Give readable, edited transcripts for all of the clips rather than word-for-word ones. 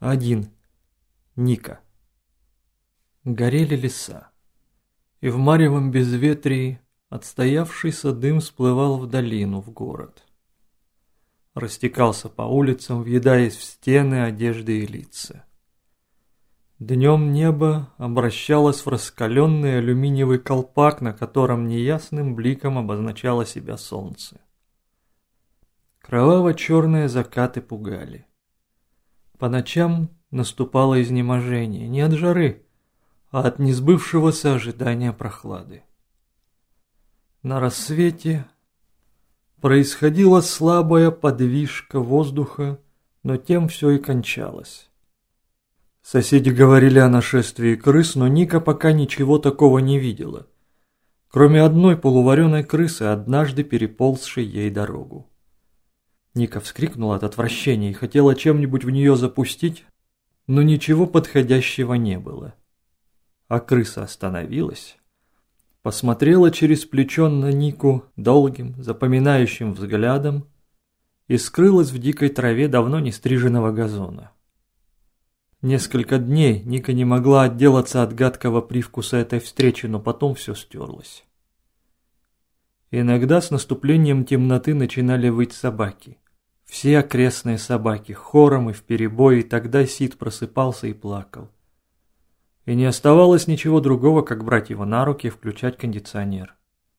Один. Ника. Горели леса, и в маревом безветрии отстоявшийся дым всплывал в долину, в город. Растекался по улицам, въедаясь в стены, одежды и лица. Днем небо обращалось в раскаленный алюминиевый колпак, на котором неясным бликом обозначало себя солнце. Кроваво-черные закаты пугали. По ночам наступало изнеможение не от жары, а от несбывшегося ожидания прохлады. На рассвете происходила слабая подвижка воздуха, но тем все и кончалось. Соседи говорили о нашествии крыс, но Ника пока ничего такого не видела, кроме одной полувареной крысы, однажды переползшей ей дорогу. Ника вскрикнула от отвращения и хотела чем-нибудь в нее запустить, но ничего подходящего не было. А крыса остановилась, посмотрела через плечо на Нику долгим, запоминающим взглядом и скрылась в дикой траве давно не стриженного газона. Несколько дней Ника не могла отделаться от гадкого привкуса этой встречи, но потом все стерлось. Иногда с наступлением темноты начинали выть собаки. Все окрестные собаки, хором и вперебой, и тогда Сид просыпался и плакал. И не оставалось ничего другого, как брать его на руки и включать кондиционер.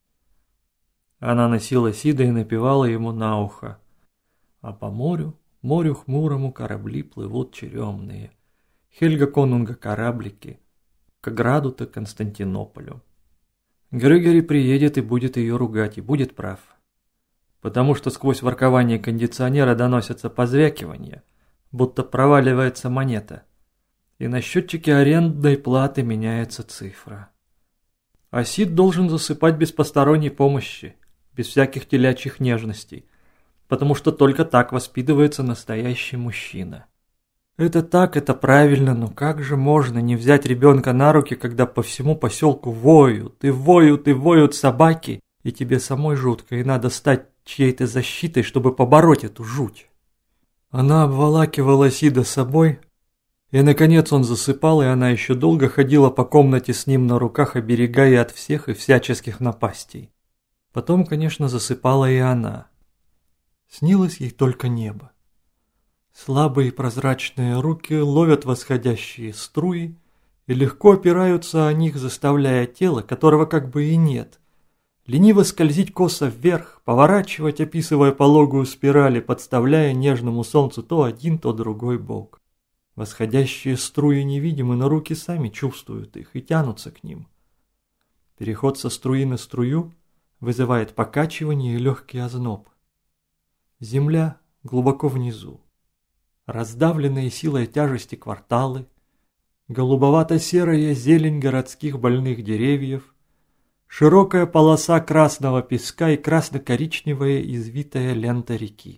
Она носила Сида и напевала ему на ухо: «А по морю, морю хмурому корабли плывут черемные, Хельга Конунга кораблики, к граду-то Константинополю». Грегори приедет и будет ее ругать, и будет прав. Потому что сквозь воркование кондиционера доносятся позвякивания, будто проваливается монета, и на счетчике арендной платы меняется цифра. А Сид должен засыпать без посторонней помощи, без всяких телячьих нежностей, потому что только так воспитывается настоящий мужчина. Это так, это правильно, но как же можно не взять ребенка на руки, когда по всему поселку воют, и воют, и воют собаки, и тебе самой жутко, и надо стать чьей-то защитой, чтобы побороть эту жуть. Она обволакивала Сида собой, и наконец он засыпал, и она еще долго ходила по комнате с ним на руках, оберегая от всех и всяческих напастей. Потом, конечно, засыпала и она. Снилось ей только небо. Слабые прозрачные руки ловят восходящие струи и легко опираются о них, заставляя тело, которого как бы и нет, лениво скользить косо вверх, поворачивать, описывая пологую спираль и подставляя нежному солнцу то один, то другой бок. Восходящие струи невидимы, но руки сами чувствуют их и тянутся к ним. Переход со струи на струю вызывает покачивание и легкий озноб. Земля глубоко внизу. Раздавленные силой тяжести кварталы, голубовато-серая зелень городских больных деревьев, широкая полоса красного песка и красно-коричневая извитая лента реки.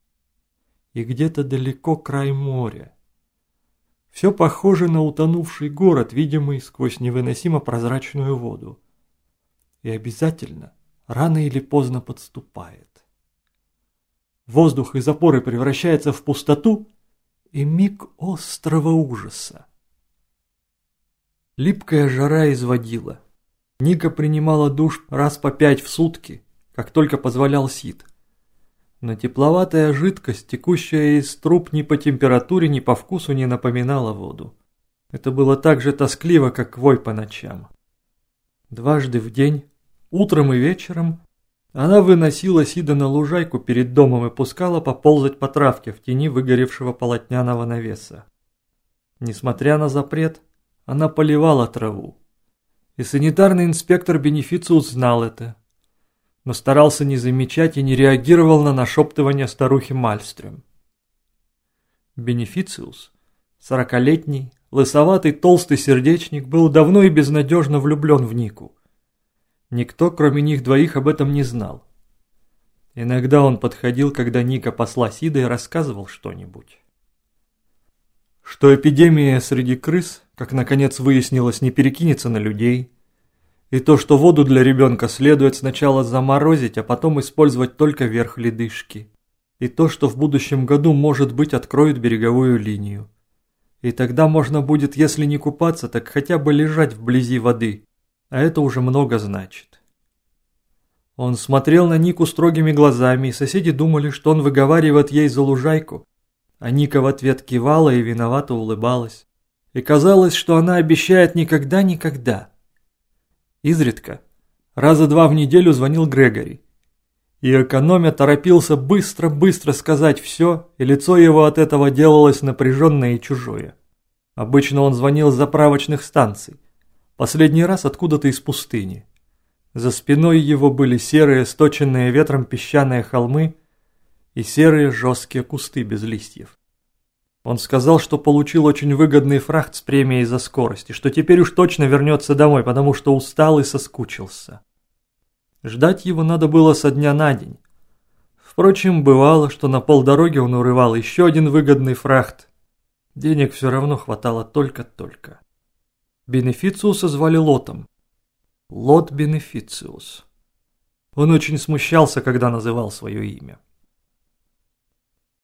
И где-то далеко край моря. Все похоже на утонувший город, видимый сквозь невыносимо прозрачную воду. И обязательно, рано или поздно подступает. Воздух из опоры превращается в пустоту, и миг острого ужаса. Липкая жара изводила. Ника принимала душ раз по 5 в сутки, как только позволял Сид. Но тепловатая жидкость, текущая из труб, ни по температуре, ни по вкусу не напоминала воду. Это было так же тоскливо, как вой по ночам. Дважды в день, утром и вечером, она выносила Сида на лужайку перед домом и пускала поползать по травке в тени выгоревшего полотняного навеса. Несмотря на запрет, она поливала траву. И санитарный инспектор Бенефициус знал это, но старался не замечать и не реагировал на нашептывания старухи Мальстрём. Бенефициус, 40-летний, лысоватый толстый сердечник, был давно и безнадежно влюблен в Нику. Никто, кроме них двоих, об этом не знал. Иногда он подходил, когда Ника пасла Сида, и рассказывал что-нибудь. Что эпидемия среди крыс, как наконец выяснилось, не перекинется на людей, и то, что воду для ребенка следует сначала заморозить, а потом использовать только верх ледышки, и то, что в будущем году, может быть, откроют береговую линию. И тогда можно будет, если не купаться, так хотя бы лежать вблизи воды, а это уже много значит. Он смотрел на Нику строгими глазами, и соседи думали, что он выговаривает ей за лужайку, а Ника в ответ кивала и виновато улыбалась. И казалось, что она обещает никогда-никогда. Изредка, раза 2 в неделю звонил Грегори. И экономя торопился быстро-быстро сказать все, и лицо его от этого делалось напряженное и чужое. Обычно он звонил с заправочных станций, последний раз откуда-то из пустыни. За спиной его были серые, сточенные ветром песчаные холмы и серые жесткие кусты без листьев. Он сказал, что получил очень выгодный фрахт с премией за скорость, и что теперь уж точно вернется домой, потому что устал и соскучился. Ждать его надо было со дня на день. Впрочем, бывало, что на полдороги он урывал еще один выгодный фрахт. Денег все равно хватало только-только. Бенефициуса звали Лотом. Лот Бенефициус. Он очень смущался, когда называл свое имя.